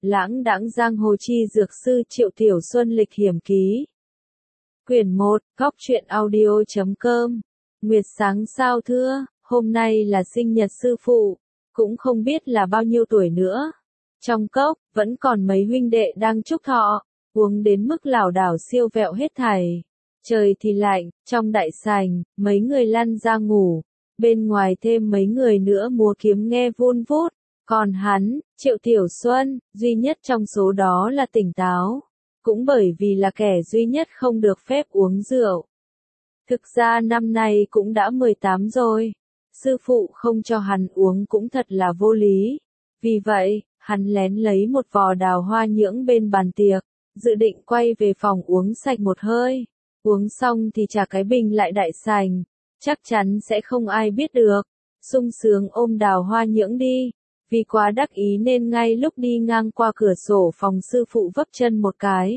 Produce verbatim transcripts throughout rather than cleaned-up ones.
Lãng đãng giang hồ chi dược sư Triệu Tiểu Xuân lịch hiểm ký. Quyển một, góc truyện audio chấm com. Nguyệt sáng sao thưa, hôm nay là sinh nhật sư phụ, cũng không biết là bao nhiêu tuổi nữa. Trong cốc, vẫn còn mấy huynh đệ đang chúc thọ, uống đến mức lảo đảo siêu vẹo hết thảy. Trời thì lạnh, trong đại sảnh, mấy người lăn ra ngủ, bên ngoài thêm mấy người nữa múa kiếm nghe vun vút. Còn hắn, Triệu Tiểu Xuân, duy nhất trong số đó là tỉnh táo. Cũng bởi vì là kẻ duy nhất không được phép uống rượu. Thực ra năm nay cũng đã mười tám rồi. Sư phụ không cho hắn uống cũng thật là vô lý. Vì vậy, hắn lén lấy một vò đào hoa nhưỡng bên bàn tiệc, dự định quay về phòng uống sạch một hơi. Uống xong thì trả cái bình lại đại sảnh, chắc chắn sẽ không ai biết được. Sung sướng ôm đào hoa nhưỡng đi. Vì quá đắc ý nên ngay lúc đi ngang qua cửa sổ phòng sư phụ vấp chân một cái.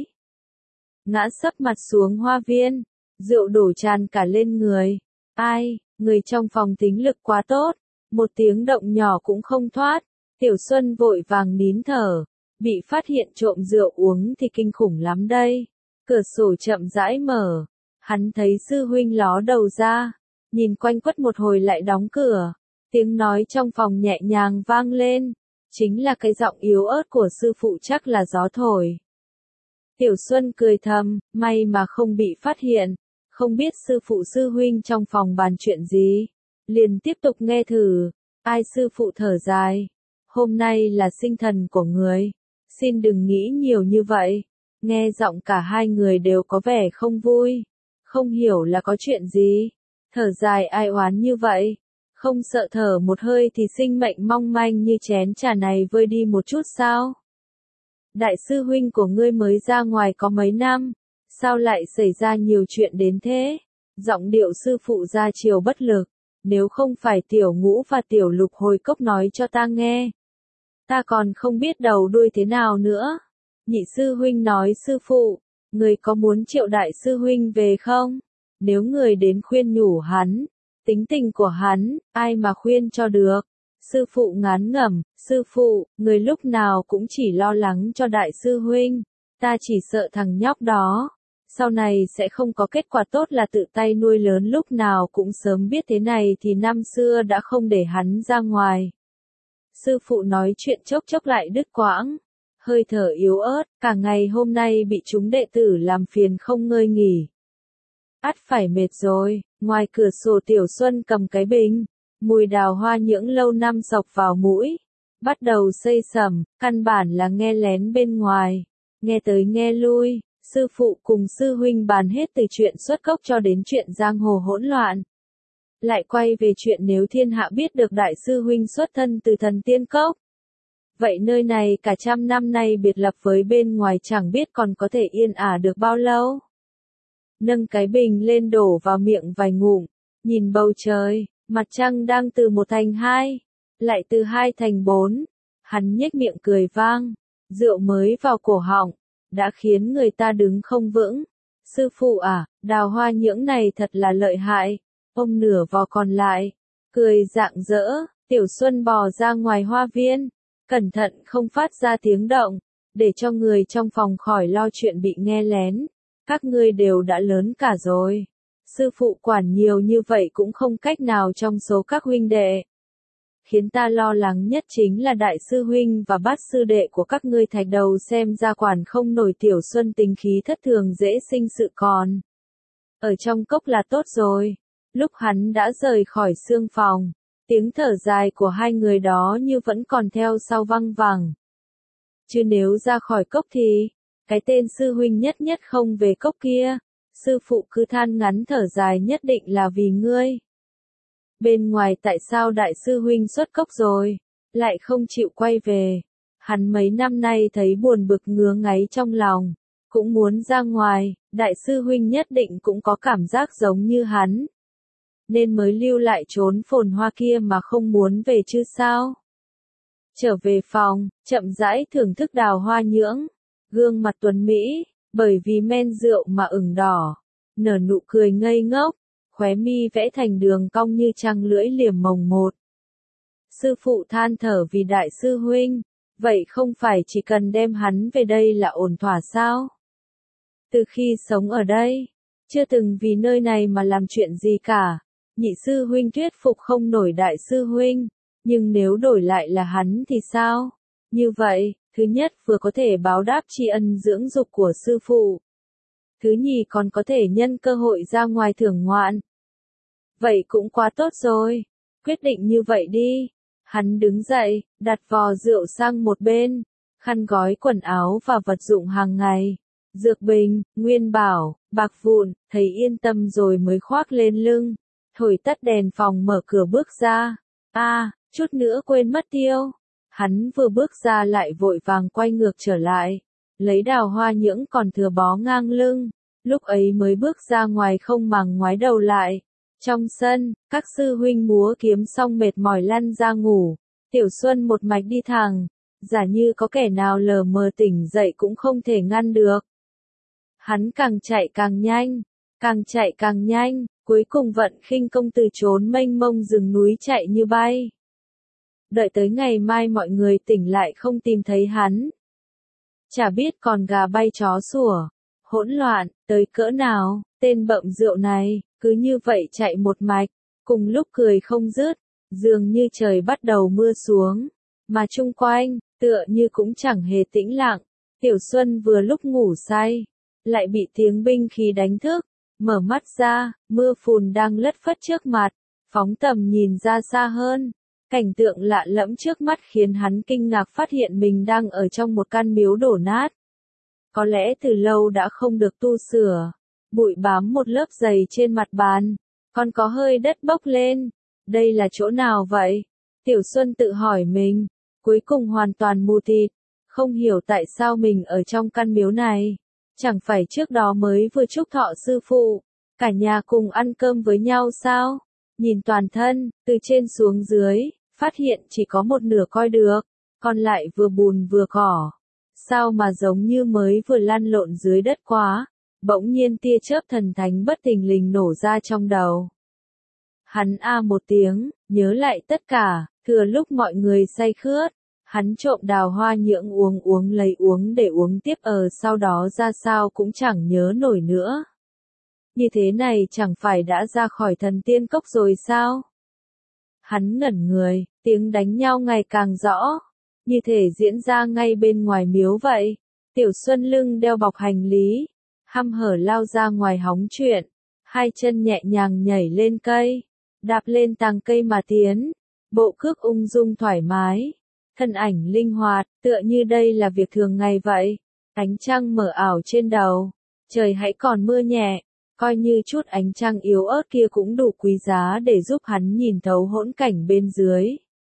Ngã sấp mặt xuống hoa viên, rượu đổ tràn cả lên người. Ai, người trong phòng tính lực quá tốt, một tiếng động nhỏ cũng không thoát. Tiểu Xuân vội vàng nín thở, bị phát hiện trộm rượu uống thì kinh khủng lắm đây. Cửa sổ chậm rãi mở, hắn thấy sư huynh ló đầu ra, nhìn quanh quất một hồi lại đóng cửa. Tiếng nói trong phòng nhẹ nhàng vang lên, chính là cái giọng yếu ớt của sư phụ chắc là gió thổi. Tiểu Xuân cười thầm, may mà không bị phát hiện, không biết sư phụ sư huynh trong phòng bàn chuyện gì. Liền tiếp tục nghe thử, ai sư phụ thở dài. Hôm nay là sinh thần của người, xin đừng nghĩ nhiều như vậy. Nghe giọng cả hai người đều có vẻ không vui, không hiểu là có chuyện gì. Thở dài ai oán như vậy. Không sợ thở một hơi thì sinh mệnh mong manh như chén trà này vơi đi một chút sao? Đại sư huynh của ngươi mới ra ngoài có mấy năm, sao lại xảy ra nhiều chuyện đến thế? Giọng điệu sư phụ ra chiều bất lực, nếu không phải tiểu ngũ và tiểu lục hồi cốc nói cho ta nghe. Ta còn không biết đầu đuôi thế nào nữa. Nhị sư huynh nói sư phụ, người có muốn triệu đại sư huynh về không? Nếu người đến khuyên nhủ hắn, tính tình của hắn, ai mà khuyên cho được. Sư phụ ngán ngẩm, sư phụ, người lúc nào cũng chỉ lo lắng cho đại sư huynh. Ta chỉ sợ thằng nhóc đó, sau này sẽ không có kết quả tốt là tự tay nuôi lớn lúc nào cũng sớm biết thế này thì năm xưa đã không để hắn ra ngoài. Sư phụ nói chuyện chốc chốc lại đứt quãng, hơi thở yếu ớt, cả ngày hôm nay bị chúng đệ tử làm phiền không ngơi nghỉ. Ắt phải mệt rồi, ngoài cửa sổ Tiểu Xuân cầm cái bình, mùi đào hoa nhưỡng lâu năm xộc vào mũi, bắt đầu xây sẩm, căn bản là nghe lén bên ngoài, nghe tới nghe lui, sư phụ cùng sư huynh bàn hết từ chuyện xuất cốc cho đến chuyện giang hồ hỗn loạn. Lại quay về chuyện nếu thiên hạ biết được đại sư huynh xuất thân từ thần tiên cốc. Vậy nơi này cả trăm năm nay biệt lập với bên ngoài chẳng biết còn có thể yên ả được bao lâu. Nâng cái bình lên đổ vào miệng vài ngụm, nhìn bầu trời, mặt trăng đang từ một thành hai, lại từ hai thành bốn. Hắn nhếch miệng cười vang, rượu mới vào cổ họng, đã khiến người ta đứng không vững. Sư phụ à, đào hoa nhưỡng này thật là lợi hại. Ông nửa vò còn lại, cười rạng rỡ. Tiểu Xuân bò ra ngoài hoa viên, cẩn thận không phát ra tiếng động, để cho người trong phòng khỏi lo chuyện bị nghe lén. Các ngươi đều đã lớn cả rồi. Sư phụ quản nhiều như vậy cũng không cách nào trong số các huynh đệ. Khiến ta lo lắng nhất chính là đại sư huynh và bát sư đệ của các ngươi thạch đầu xem ra quản không nổi. Tiểu Xuân tính khí thất thường dễ sinh sự còn. Ở trong cốc là tốt rồi. Lúc hắn đã rời khỏi xương phòng, tiếng thở dài của hai người đó như vẫn còn theo sau văng vẳng. Chứ nếu ra khỏi cốc thì, cái tên sư huynh nhất nhất không về cốc kia, sư phụ cứ than ngắn thở dài nhất định là vì ngươi. Bên ngoài tại sao đại sư huynh xuất cốc rồi, lại không chịu quay về. Hắn mấy năm nay thấy buồn bực ngứa ngáy trong lòng, cũng muốn ra ngoài, đại sư huynh nhất định cũng có cảm giác giống như hắn. Nên mới lưu lại trốn phồn hoa kia mà không muốn về chứ sao. Trở về phòng, chậm rãi thưởng thức đào hoa nhưỡng. Gương mặt tuấn Mỹ, bởi vì men rượu mà ửng đỏ, nở nụ cười ngây ngốc, khóe mi vẽ thành đường cong như trăng lưỡi liềm mồng một. Sư phụ than thở vì đại sư huynh, Vậy không phải chỉ cần đem hắn về đây là ổn thỏa sao? Từ khi sống ở đây, chưa từng vì nơi này mà làm chuyện gì cả. Nhị sư huynh thuyết phục không nổi đại sư huynh, nhưng nếu đổi lại là hắn thì sao? Như vậy, thứ nhất vừa có thể báo đáp tri ân dưỡng dục của sư phụ. Thứ nhì còn có thể nhân cơ hội ra ngoài thưởng ngoạn. Vậy cũng quá tốt rồi, quyết định như vậy đi. Hắn đứng dậy, đặt vò rượu sang một bên, khăn gói quần áo và vật dụng hàng ngày, dược bình, nguyên bảo, bạc vụn, thấy yên tâm rồi mới khoác lên lưng, thổi tắt đèn phòng mở cửa bước ra. A, à, chút nữa quên mất tiêu. Hắn vừa bước ra lại vội vàng quay ngược trở lại, lấy đào hoa nhưỡng còn thừa bó ngang lưng, lúc ấy mới bước ra ngoài không màng ngoái đầu lại. Trong sân, các sư huynh múa kiếm xong mệt mỏi lăn ra ngủ, Tiểu Xuân một mạch đi thẳng, giả như có kẻ nào lờ mờ tỉnh dậy cũng không thể ngăn được. Hắn càng chạy càng nhanh, càng chạy càng nhanh, cuối cùng vận khinh công từ trốn mênh mông rừng núi chạy như bay. Đợi tới ngày mai mọi người tỉnh lại không tìm thấy hắn. Chả biết còn gà bay chó sủa, hỗn loạn, tới cỡ nào, tên bậm rượu này, cứ như vậy chạy một mạch, cùng lúc cười không dứt, dường như trời bắt đầu mưa xuống, mà chung quanh, tựa như cũng chẳng hề tĩnh lặng. Tiểu Xuân vừa lúc ngủ say, lại bị tiếng binh khí đánh thức, mở mắt ra, mưa phùn đang lất phất trước mặt, phóng tầm nhìn ra xa hơn. Cảnh tượng lạ lẫm trước mắt khiến hắn kinh ngạc phát hiện mình đang ở trong một căn miếu đổ nát. Có lẽ từ lâu đã không được tu sửa, bụi bám một lớp dày trên mặt bàn, còn có hơi đất bốc lên. Đây là chỗ nào vậy? Tiểu Xuân tự hỏi mình, cuối cùng hoàn toàn mù tịt, không hiểu tại sao mình ở trong căn miếu này. Chẳng phải trước đó mới vừa chúc thọ sư phụ, cả nhà cùng ăn cơm với nhau sao? Nhìn toàn thân, từ trên xuống dưới, phát hiện chỉ có một nửa coi được, còn lại vừa bùn vừa cỏ. Sao mà giống như mới vừa lăn lộn dưới đất quá, bỗng nhiên tia chớp thần thánh bất thình lình nổ ra trong đầu. Hắn a một tiếng, nhớ lại tất cả, thừa lúc mọi người say khướt, hắn trộm đào hoa nhưỡng uống uống lấy uống để uống tiếp ở sau đó ra sao cũng chẳng nhớ nổi nữa. Như thế này chẳng phải đã ra khỏi thần tiên cốc rồi sao? Hắn ngẩn người, tiếng đánh nhau ngày càng rõ, như thể diễn ra ngay bên ngoài miếu vậy. Tiểu Xuân lưng đeo bọc hành lý, hăm hở lao ra ngoài hóng chuyện, hai chân nhẹ nhàng nhảy lên cây, đạp lên tàng cây mà tiến, bộ cước ung dung thoải mái, thân ảnh linh hoạt, tựa như đây là việc thường ngày vậy. Ánh trăng mở ảo trên đầu, trời hãy còn mưa nhẹ, coi như chút ánh trăng yếu ớt kia cũng đủ quý giá để giúp hắn nhìn thấu hỗn cảnh bên dưới.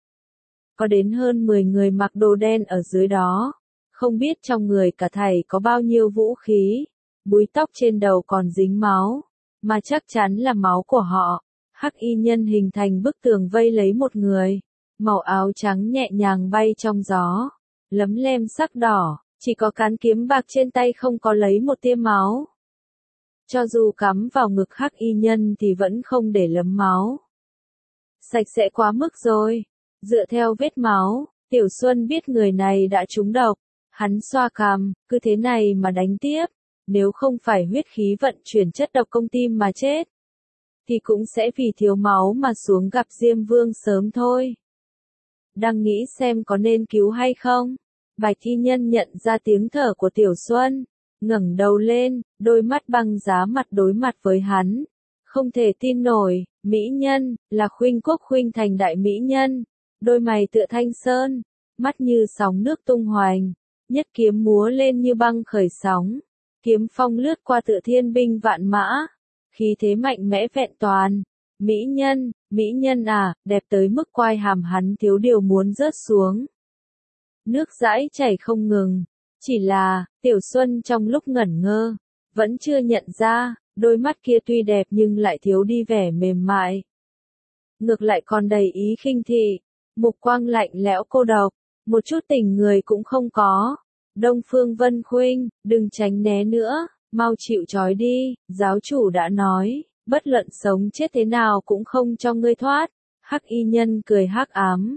Có đến hơn mười người mặc đồ đen ở dưới đó, không biết trong người cả thầy có bao nhiêu vũ khí, búi tóc trên đầu còn dính máu, mà chắc chắn là máu của họ. Hắc y nhân hình thành bức tường vây lấy một người, màu áo trắng nhẹ nhàng bay trong gió, lấm lem sắc đỏ, chỉ có cán kiếm bạc trên tay không có lấy một tia máu. Cho dù cắm vào ngực hắc y nhân thì vẫn không để lấm máu. Sạch sẽ quá mức rồi. Dựa theo vết máu, Tiểu Xuân biết người này đã trúng độc. Hắn xoa cằm, cứ thế này mà đánh tiếp. Nếu không phải huyết khí vận chuyển chất độc công tim mà chết, thì cũng sẽ vì thiếu máu mà xuống gặp Diêm Vương sớm thôi. Đang nghĩ xem có nên cứu hay không. Bạch y nhân nhận ra tiếng thở của Tiểu Xuân, ngẩng đầu lên, đôi mắt băng giá mặt đối mặt với hắn. Không thể tin nổi, mỹ nhân, là Khuynh Quốc Khuynh Thành đại mỹ nhân, đôi mày tựa thanh sơn, mắt như sóng nước tung hoành, nhất kiếm múa lên như băng khởi sóng, kiếm phong lướt qua tựa thiên binh vạn mã, khí thế mạnh mẽ vẹn toàn. Mỹ nhân, mỹ nhân à, đẹp tới mức quai hàm hắn thiếu điều muốn rớt xuống. Nước dãi chảy không ngừng. Chỉ là, Tiểu Xuân trong lúc ngẩn ngơ, vẫn chưa nhận ra, đôi mắt kia tuy đẹp nhưng lại thiếu đi vẻ mềm mại. Ngược lại còn đầy ý khinh thị, mục quang lạnh lẽo cô độc, một chút tình người cũng không có. Đông Phương Vân Khuynh, đừng tránh né nữa, mau chịu trói đi, giáo chủ đã nói, bất luận sống chết thế nào cũng không cho ngươi thoát. Hắc y nhân cười hắc ám,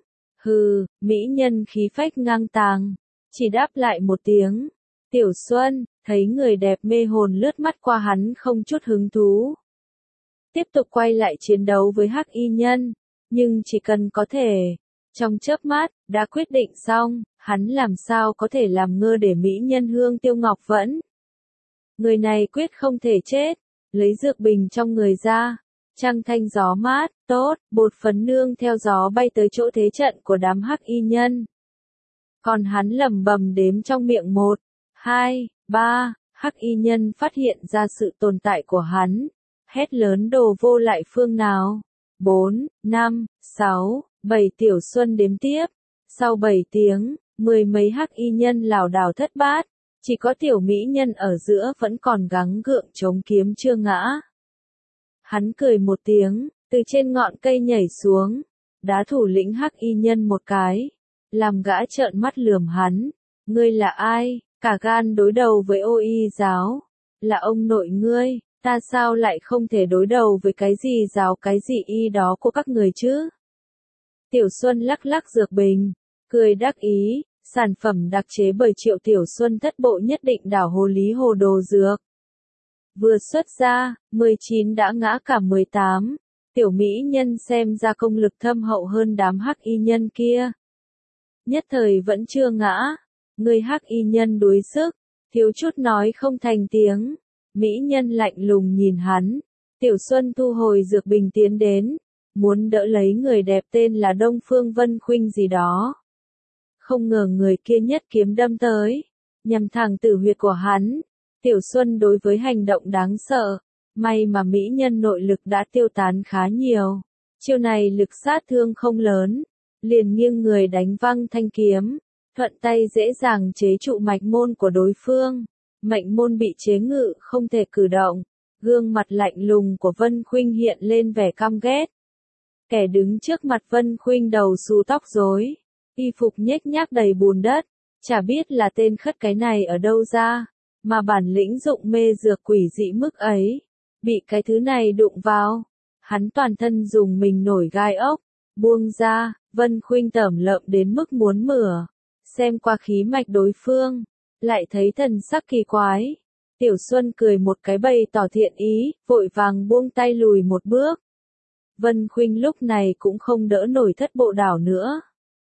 Hừ, mỹ nhân khí phách ngang tàng, chỉ đáp lại một tiếng. Tiểu Xuân, thấy người đẹp mê hồn lướt mắt qua hắn không chút hứng thú. Tiếp tục quay lại chiến đấu với Hắc Y Nhân, nhưng chỉ cần có thể, trong chớp mắt, đã quyết định xong, hắn làm sao có thể làm ngơ để mỹ nhân Hương Tiêu Ngọc Vẫn. Người này quyết không thể chết, lấy dược bình trong người ra, trăng thanh gió mát, tốt, bột phấn nương theo gió bay tới chỗ thế trận của đám Hắc Y Nhân. Còn hắn lẩm bẩm đếm trong miệng một, hai, ba, Hắc Y Nhân phát hiện ra sự tồn tại của hắn, hét lớn đồ vô lại phương nào. Bốn, năm, sáu, bảy Tiểu Xuân đếm tiếp, sau bảy tiếng, mười mấy Hắc Y Nhân lảo đảo thất bát, chỉ có tiểu mỹ nhân ở giữa vẫn còn gắng gượng chống kiếm chưa ngã. Hắn cười một tiếng, từ trên ngọn cây nhảy xuống, đá thủ lĩnh Hắc Y Nhân một cái, làm gã trợn mắt lườm hắn. Ngươi là ai, cả gan đối đầu với Ô Y giáo? Là ông nội ngươi, ta sao lại không thể đối đầu với cái gì giáo cái gì y đó của các người chứ? Tiểu Xuân lắc lắc dược bình, cười đắc ý, sản phẩm đặc chế bởi Triệu Tiểu Xuân thất bộ nhất định đảo hồ lý hồ đồ dược. Vừa xuất ra, mười chín đã ngã cả mười tám, tiểu mỹ nhân xem ra công lực thâm hậu hơn đám Hắc Y Nhân kia. Nhất thời vẫn chưa ngã, người Hắc Y Nhân đuối sức, thiếu chút nói không thành tiếng. Mỹ nhân lạnh lùng nhìn hắn, Tiểu Xuân thu hồi dược bình tiến đến, muốn đỡ lấy người đẹp tên là Đông Phương Vân Khuynh gì đó. Không ngờ người kia nhất kiếm đâm tới, nhằm thẳng tử huyệt của hắn. Tiểu Xuân đối với hành động đáng sợ, may mà mỹ nhân nội lực đã tiêu tán khá nhiều. Chiêu này lực sát thương không lớn, liền nghiêng người đánh văng thanh kiếm, thuận tay dễ dàng chế trụ mạch môn của đối phương. Mệnh môn bị chế ngự không thể cử động, gương mặt lạnh lùng của Vân Khuynh hiện lên vẻ căm ghét. Kẻ đứng trước mặt Vân Khuynh đầu xù tóc rối, y phục nhếch nhác đầy bùn đất, chả biết là tên khất cái này ở đâu ra, mà bản lĩnh dụng mê dược quỷ dị mức ấy, bị cái thứ này đụng vào, hắn toàn thân dùng mình nổi gai ốc, buông ra, Vân Khuynh tởm lợm đến mức muốn mửa, xem qua khí mạch đối phương, lại thấy thần sắc kỳ quái. Tiểu Xuân cười một cái bày tỏ thiện ý, vội vàng buông tay lùi một bước. Vân Khuynh lúc này cũng không đỡ nổi thất bộ đảo nữa.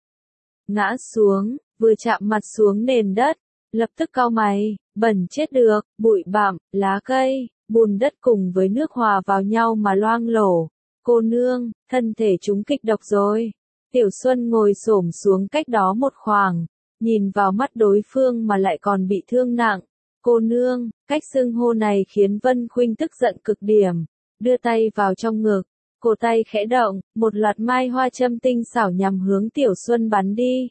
Ngã xuống, vừa chạm mặt xuống nền đất, lập tức cau mày, bẩn chết được, bụi bặm, lá cây, bùn đất cùng với nước hòa vào nhau mà loang lổ. Cô nương, thân thể chúng kịch độc rồi. Tiểu Xuân ngồi xổm xuống cách đó một khoảng, nhìn vào mắt đối phương mà lại còn bị thương nặng. Cô nương, cách xưng hô này khiến Vân Khuynh tức giận cực điểm, đưa tay vào trong ngực, cổ tay khẽ động, một loạt mai hoa châm tinh xảo nhằm hướng Tiểu Xuân bắn đi.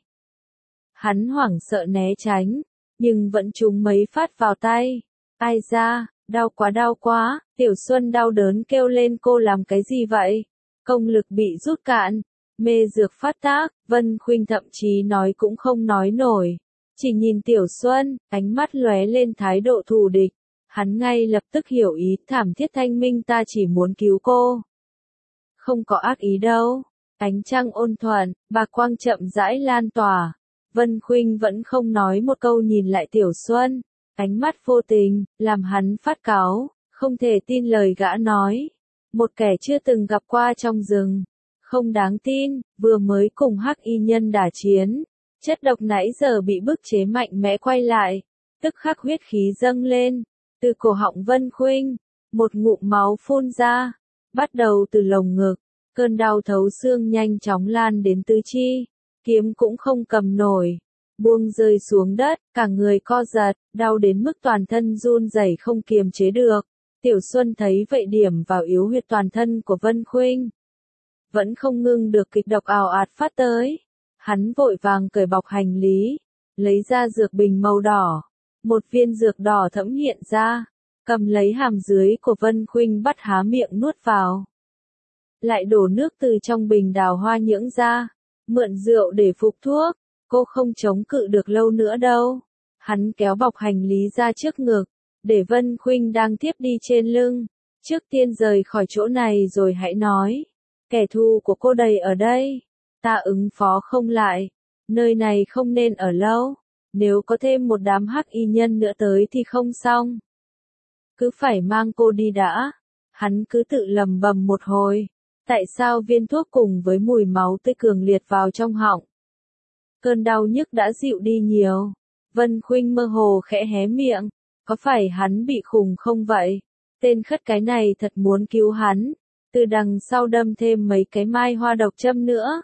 Hắn hoảng sợ né tránh, nhưng vẫn trúng mấy phát vào tay. Ai da, đau quá đau quá, Tiểu Xuân đau đớn kêu lên cô làm cái gì vậy? Công lực bị rút cạn, mê dược phát tác, Vân Khuynh thậm chí nói cũng không nói nổi. Chỉ nhìn Tiểu Xuân, ánh mắt lóe lên thái độ thù địch. Hắn ngay lập tức hiểu ý thảm thiết thanh minh ta chỉ muốn cứu cô. Không có ác ý đâu. Ánh trăng ôn thuận, bạc quang chậm rãi lan tỏa. Vân Khuynh vẫn không nói một câu nhìn lại Tiểu Xuân. Ánh mắt vô tình, làm hắn phát cáu, không thể tin lời gã nói. Một kẻ chưa từng gặp qua trong rừng. Không đáng tin, vừa mới cùng Hắc Y Nhân đả chiến. Chất độc nãy giờ bị bức chế mạnh mẽ quay lại. Tức khắc huyết khí dâng lên. Từ cổ họng Vân Khuynh, một ngụm máu phun ra. Bắt đầu từ lồng ngực. Cơn đau thấu xương nhanh chóng lan đến tứ chi. Kiếm cũng không cầm nổi. Buông rơi xuống đất, cả người co giật, đau đến mức toàn thân run rẩy không kiềm chế được. Tiểu Xuân thấy vậy điểm vào yếu huyệt toàn thân của Vân Khuynh. Vẫn không ngưng được kịch độc ào ạt phát tới. Hắn vội vàng cởi bọc hành lý, lấy ra dược bình màu đỏ. Một viên dược đỏ thẫm hiện ra, cầm lấy hàm dưới của Vân Khuynh bắt há miệng nuốt vào. Lại đổ nước từ trong bình đào hoa nhưỡng ra, mượn rượu để phục thuốc. Cô không chống cự được lâu nữa đâu. Hắn kéo bọc hành lý ra trước ngực, để Vân Khuynh đang tiếp đi trên lưng. Trước tiên rời khỏi chỗ này rồi hãy nói. Kẻ thù của cô đầy ở đây. Ta ứng phó không lại, nơi này không nên ở lâu, nếu có thêm một đám hắc y nhân nữa tới thì không xong. Cứ phải mang cô đi đã, hắn cứ tự lầm bầm một hồi, tại sao viên thuốc cùng với mùi máu tươi cường liệt vào trong họng. Cơn đau nhức đã dịu đi nhiều, Vân Khuynh mơ hồ khẽ hé miệng, có phải hắn bị khùng không vậy? Tên khất cái này thật muốn cứu hắn, từ đằng sau đâm thêm mấy cái mai hoa độc châm nữa.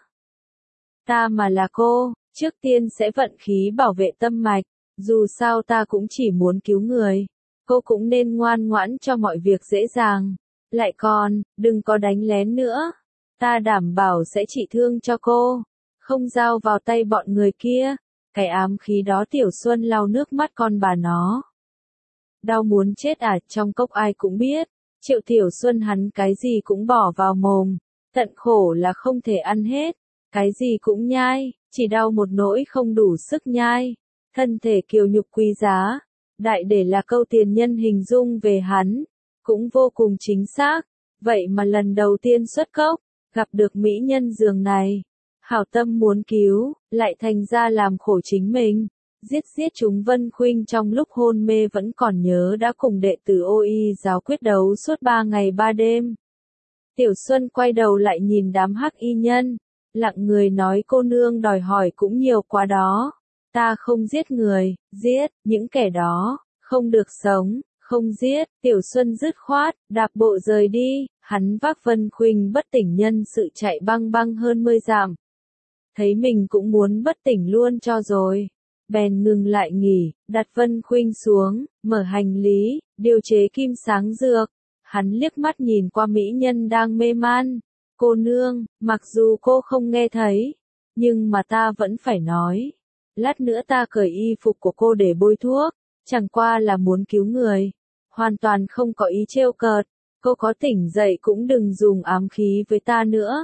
Ta mà là cô, trước tiên sẽ vận khí bảo vệ tâm mạch, dù sao ta cũng chỉ muốn cứu người, cô cũng nên ngoan ngoãn cho mọi việc dễ dàng. Lại còn, đừng có đánh lén nữa, ta đảm bảo sẽ trị thương cho cô, không giao vào tay bọn người kia. Cái ám khí đó Tiểu Xuân lau nước mắt con bà nó. Đau muốn chết à, trong cốc ai cũng biết, Triệu Tiểu Xuân hắn cái gì cũng bỏ vào mồm, tận khổ là không thể ăn hết, cái gì cũng nhai, chỉ đau một nỗi không đủ sức nhai, thân thể kiều nhục quý giá, đại để là câu tiền nhân hình dung về hắn, cũng vô cùng chính xác, vậy mà lần đầu tiên xuất cốc, gặp được mỹ nhân giường này. Hảo tâm muốn cứu, lại thành ra làm khổ chính mình. Giết giết chúng. Vân Khuynh trong lúc hôn mê vẫn còn nhớ đã cùng đệ tử Ô Y giáo quyết đấu suốt ba ngày ba đêm. Tiểu Xuân quay đầu lại nhìn đám hắc y nhân, lặng người nói cô nương đòi hỏi cũng nhiều quá đó. Ta không giết người, giết những kẻ đó, không được sống, không giết. Tiểu Xuân dứt khoát, đạp bộ rời đi, hắn vác Vân Khuynh bất tỉnh nhân sự chạy băng băng hơn mươi dặm. Thấy mình cũng muốn bất tỉnh luôn cho rồi, bèn ngừng lại nghỉ, đặt Vân Khuynh xuống, mở hành lý, điều chế kim sáng dược. Hắn liếc mắt nhìn qua mỹ nhân đang mê man. Cô nương, mặc dù cô không nghe thấy, nhưng mà ta vẫn phải nói. Lát nữa ta cởi y phục của cô để bôi thuốc, chẳng qua là muốn cứu người. Hoàn toàn không có ý trêu cợt, cô có tỉnh dậy cũng đừng dùng ám khí với ta nữa.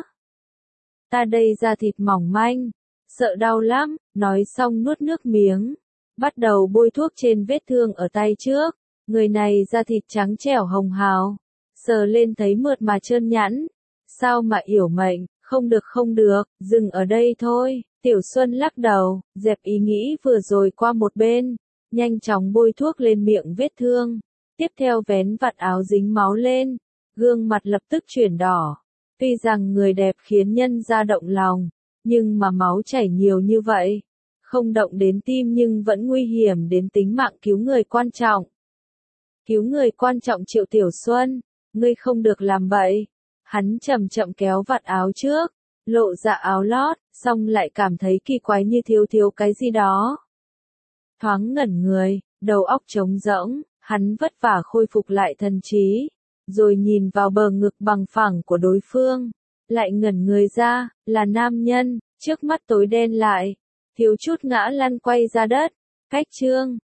Ta đây da thịt mỏng manh, sợ đau lắm, nói xong nuốt nước miếng, bắt đầu bôi thuốc trên vết thương ở tay trước. Người này da thịt trắng trẻo hồng hào, sờ lên thấy mượt mà trơn nhẵn. Sao mà yểu mệnh, không được không được, dừng ở đây thôi. Tiểu Xuân lắc đầu, dẹp ý nghĩ vừa rồi qua một bên, nhanh chóng bôi thuốc lên miệng vết thương, tiếp theo vén vạt áo dính máu lên, gương mặt lập tức chuyển đỏ. Tuy rằng người đẹp khiến nhân gia động lòng, nhưng mà máu chảy nhiều như vậy, không động đến tim nhưng vẫn nguy hiểm đến tính mạng. Cứu người quan trọng. Cứu người quan trọng. Triệu Tiểu Xuân, ngươi không được làm bậy. Hắn chậm chậm kéo vạt áo trước, lộ ra áo lót, xong lại cảm thấy kỳ quái như thiếu thiếu cái gì đó. Thoáng ngẩn người, đầu óc trống rỗng, hắn vất vả khôi phục lại thần trí, rồi nhìn vào bờ ngực bằng phẳng của đối phương, lại ngẩn người ra, là nam nhân, trước mắt tối đen lại, thiếu chút ngã lăn quay ra đất. Cách chương